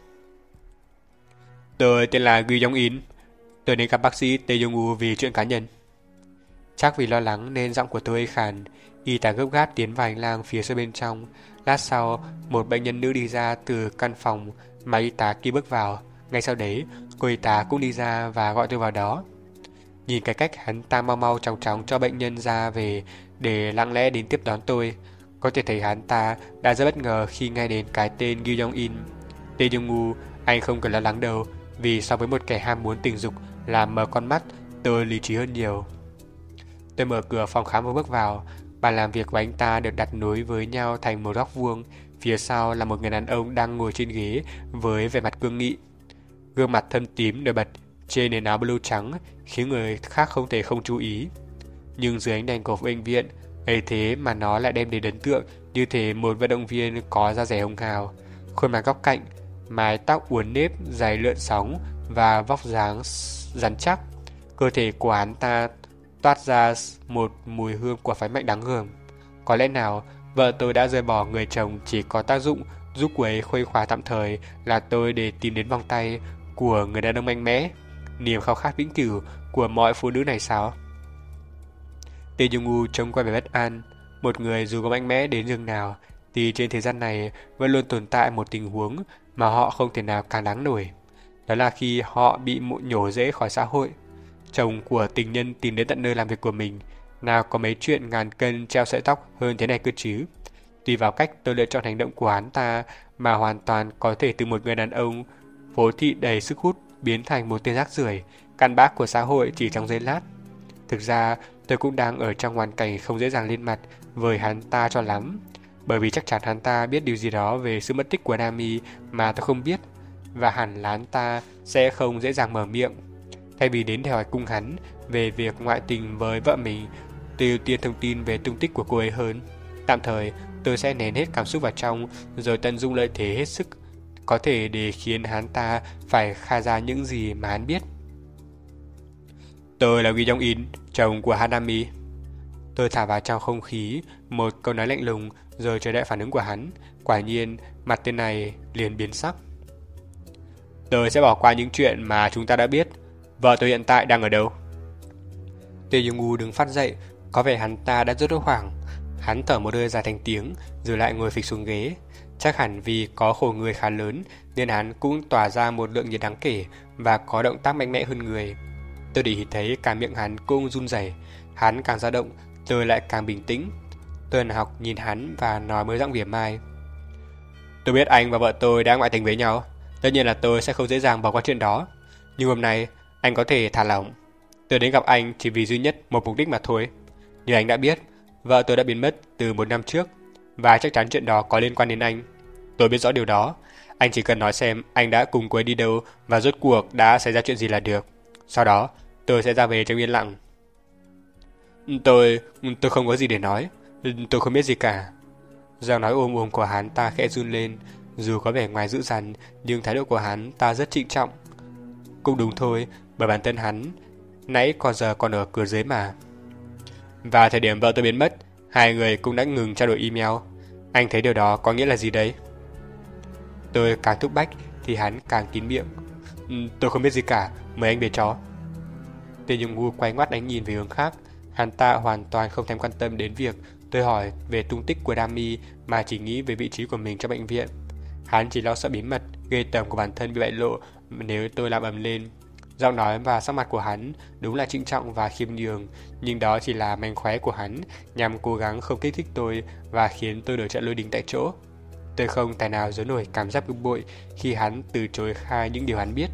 A: Tôi tên là Gu Yong-in. Tôi đến gặp bác sĩ Tae Jung-woo vì chuyện cá nhân. Chắc vì lo lắng nên giọng của tôi khàn. Y tá gấp gáp tiến vào hành lang phía sau bên trong. Lát sau, một bệnh nhân nữ đi ra từ căn phòng mà y tá kia bước vào. Ngay sau đấy, cô y tá cũng đi ra và gọi tôi vào đó. Nhìn cái cách hắn ta mau mau chóng chóng cho bệnh nhân ra về để lặng lẽ đến tiếp đón tôi, có thể thấy hắn ta đã rất bất ngờ khi nghe đến cái tên Gu Yong-in. Tae Jung-woo, anh không cần lo lắng đâu, vì so với một kẻ ham muốn tình dục làm mờ con mắt, tôi lý trí hơn nhiều. Tôi mở cửa phòng khám và bước vào. Bàn làm việc của anh ta được đặt nối với nhau thành một góc vuông. Phía sau là một người đàn ông đang ngồi trên ghế với vẻ mặt cương nghị. Gương mặt thâm tím nổi bật trên nền áo blue trắng khiến người khác không thể không chú ý. Nhưng dưới ánh đèn của bệnh viện, ấy thế mà nó lại đem đến ấn tượng như thể một vận động viên có da dẻ hồng hào. Khuôn mặt góc cạnh, mái tóc uốn nếp dài lượn sóng và vóc dáng rắn chắc. Cơ thể của hắn ta toát ra một mùi hương của phái mạnh đáng gờm. Có lẽ nào vợ tôi đã rời bỏ người chồng chỉ có tác dụng giúp cô ấy khuây khỏa tạm thời là tôi để tìm đến vòng tay của người đàn ông mạnh mẽ, niềm khao khát vĩnh cửu của mọi phụ nữ này sao? Tae Jung-woo trông qua vẻ bất an. Một người dù có mạnh mẽ đến nhường nào thì trên thế gian này vẫn luôn tồn tại một tình huống mà họ không thể nào càng đáng nổi. Đó là khi họ bị nhổ rễ khỏi xã hội. Chồng của tình nhân tìm đến tận nơi làm việc của mình, nào có mấy chuyện ngàn cân treo sợi tóc hơn thế này cơ chứ. Tùy vào cách tôi lựa chọn hành động của hắn ta mà hoàn toàn có thể từ một người đàn ông phố thị đầy sức hút biến thành một tên rác rưởi, căn bác của xã hội chỉ trong giây lát. Thực ra tôi cũng đang ở trong hoàn cảnh không dễ dàng lên mặt với hắn ta cho lắm, bởi vì chắc chắn hắn ta biết điều gì đó về sự mất tích của Nami mà tôi không biết, và hẳn là hắn ta sẽ không dễ dàng mở miệng. Thay vì đến để hỏi cung hắn về việc ngoại tình với vợ mình, tôi ưu tiên thông tin về tung tích của cô ấy hơn. Tạm thời, tôi sẽ nén hết cảm xúc vào trong, rồi tận dụng lợi thế hết sức có thể để khiến hắn ta phải khai ra những gì mà hắn biết. Tôi là Gu Yong-in, chồng của Hanami. Tôi thả vào trong không khí một câu nói lạnh lùng rồi chờ đợi phản ứng của hắn. Quả nhiên, mặt tên này liền biến sắc. Tôi sẽ bỏ qua những chuyện mà chúng ta đã biết. Vợ tôi hiện tại đang ở đâu? Tae Jung-woo đứng phát dậy, có vẻ hắn ta đã rất hốt hoảng. Hắn thở một hơi dài thành tiếng, rồi lại ngồi phịch xuống ghế. Chắc hẳn vì có khổ người khá lớn nên hắn cũng tỏa ra một lượng nhiệt đáng kể và có động tác mạnh mẽ hơn người. Tôi để ý thấy cả miệng hắn cũng run rẩy. Hắn càng dao động, tôi lại càng bình tĩnh. Tôi hàn học nhìn hắn và nói với giọng mỉa mai. Tôi biết anh và vợ tôi đã ngoại tình với nhau. Tất nhiên là tôi sẽ không dễ dàng bỏ qua chuyện đó. Nhưng hôm nay, anh có thể thả lỏng. Tôi đến gặp anh chỉ vì duy nhất một mục đích mà thôi. Như anh đã biết, vợ tôi đã biến mất từ một năm trước, và chắc chắn chuyện đó có liên quan đến anh. Tôi biết rõ điều đó. Anh chỉ cần nói xem anh đã cùng cô ấy đi đâu và rốt cuộc đã xảy ra chuyện gì là được. Sau đó, tôi sẽ ra về trong yên lặng. Tôi... tôi không có gì để nói. Tôi không biết gì cả. Giọng nói ôm ôm của hắn ta khẽ run lên. Dù có vẻ ngoài dữ dằn, nhưng thái độ của hắn ta rất trịnh trọng. Cũng đúng thôi, bởi bản thân hắn nãy còn giờ còn ở cửa dưới mà. Và thời điểm vợ tôi biến mất, hai người cũng đã ngừng trao đổi email. Anh thấy điều đó có nghĩa là gì đấy? Tôi càng thúc bách thì hắn càng kín miệng. Tôi không biết gì cả, mời anh về cho. Tae Jung-woo quay ngoắt ánh nhìn về hướng khác. Hắn ta hoàn toàn không thèm quan tâm đến việc tôi hỏi về tung tích của Nami, mà chỉ nghĩ về vị trí của mình trong bệnh viện. Hắn chỉ lo sợ bí mật ghê tởm của bản thân bị bại lộ nếu tôi làm ầm lên. Giọng nói và sắc mặt của hắn đúng là trịnh trọng và khiêm nhường, nhưng đó chỉ là mánh khóe của hắn nhằm cố gắng không kích thích tôi và khiến tôi nổi trận lôi đình tại chỗ. Tôi không tài nào giấu nổi cảm giác bực bội khi hắn từ chối khai những điều hắn biết.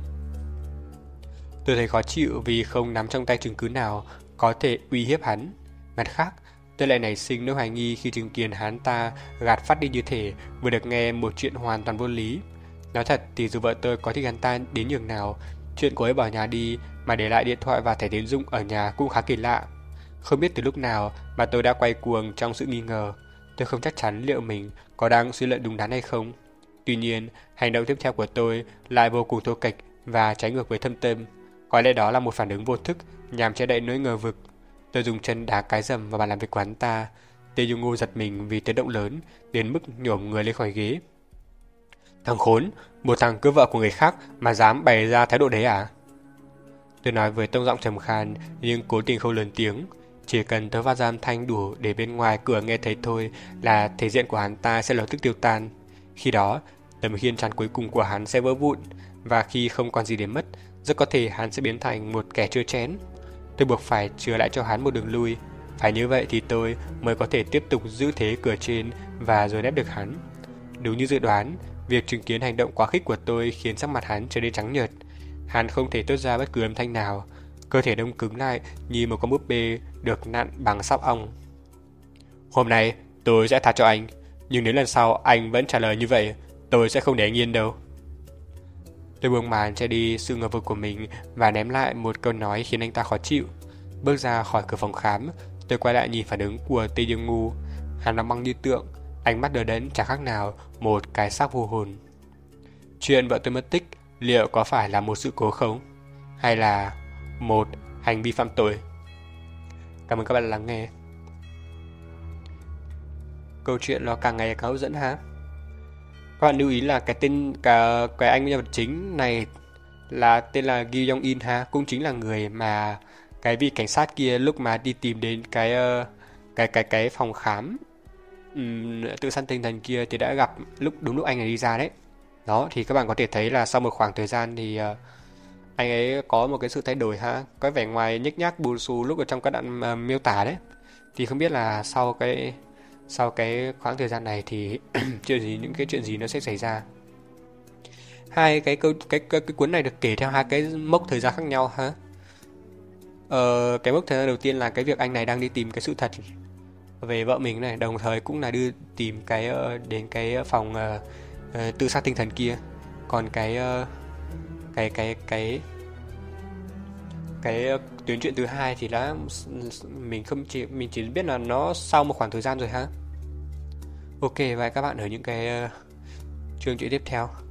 A: Tôi thấy khó chịu vì không nắm trong tay chứng cứ nào có thể uy hiếp hắn. Mặt khác, tôi lại nảy sinh nỗi hoài nghi khi chứng kiến hắn ta gạt phát đi như thể vừa được nghe một chuyện hoàn toàn vô lý. Nói thật thì dù vợ tôi có thích hắn ta đến nhường nào, chuyện cô ấy bỏ nhà đi mà để lại điện thoại và thẻ tín dụng ở nhà cũng khá kỳ lạ. Không biết từ lúc nào mà tôi đã quay cuồng trong sự nghi ngờ. Tôi không chắc chắn liệu mình có đang suy luận đúng đắn hay không. Tuy nhiên, hành động tiếp theo của tôi lại vô cùng thô kệch và trái ngược với thâm tâm. Có lẽ đó là một phản ứng vô thức nhằm che đậy nỗi ngờ vực. Tôi dùng chân đá cái rầm vào bàn làm việc của hắn ta. Tê Dung Ngô giật mình vì tiếng động lớn đến mức nhổm người lên khỏi ghế. Thằng khốn, một thằng cướp vợ của người khác mà dám bày ra thái độ đấy à? Tôi nói với tông giọng trầm khan nhưng cố tình không lớn tiếng. Chỉ cần tôi phát ra âm thanh đủ để bên ngoài cửa nghe thấy thôi là thể diện của hắn ta sẽ lập tức tiêu tan. Khi đó, tấm khiên chắn cuối cùng của hắn sẽ vỡ vụn, và khi không còn gì để mất, rất có thể hắn sẽ biến thành một kẻ chơ chén. Tôi buộc phải chừa lại cho hắn một đường lui. Phải như vậy thì tôi mới có thể tiếp tục giữ thế cửa trên và rồi ép được hắn. Đúng như dự đoán, việc chứng kiến hành động quá khích của tôi khiến sắc mặt hắn trở nên trắng nhợt. Hắn không thể thốt ra bất cứ âm thanh nào, cơ thể đông cứng lại như một con búp bê được nặn bằng sáp ong. Hôm nay tôi sẽ tha cho anh, nhưng nếu lần sau anh vẫn trả lời như vậy, tôi sẽ không để anh yên đâu. Tôi buông màn che đi sự ngờ vực của mình và ném lại một câu nói khiến anh ta khó chịu. Bước ra khỏi cửa phòng khám, tôi quay lại nhìn phản ứng của Tê Dương Ngu. Hắn nằm băng như tượng, ánh mắt đờ đẫn chẳng khác nào một cái xác vô hồn. Chuyện vợ tôi mất tích liệu có phải là một sự cố không? Hay là một hành vi phạm tội? Cảm ơn các bạn đã lắng nghe. Câu chuyện nó càng ngày càng hấp dẫn ha. Các bạn lưu ý là cái tên cái, cái anh nhân vật chính này là tên là Gi Yong In ha, cũng chính là người mà cái vị cảnh sát kia lúc mà đi tìm đến cái cái cái cái phòng khám um, tự săn tinh thần kia thì đã gặp lúc đúng lúc anh ấy đi ra đấy. Đó thì các bạn có thể thấy là sau một khoảng thời gian thì uh, anh ấy có một cái sự thay đổi ha, có vẻ ngoài nhếch nhác bù xù lúc ở trong các đoạn uh, miêu tả đấy. Thì không biết là sau cái sau cái khoảng thời gian này thì chuyện gì những cái chuyện gì nó sẽ xảy ra. Hai cái câu cái, cái cái cuốn này được kể theo hai cái mốc thời gian khác nhau ha. Ờ, cái mốc thời gian đầu tiên là cái việc anh này đang đi tìm cái sự thật về vợ mình này, đồng thời cũng là đưa tìm cái uh, đến cái phòng uh, uh, tự sát tinh thần kia. Còn cái uh, cái cái cái cái uh, tuyến chuyện thứ hai thì đã mình không chỉ mình chỉ biết là nó sau một khoảng thời gian rồi ha. Ok, và các bạn ở những cái uh, chương chuyện tiếp theo.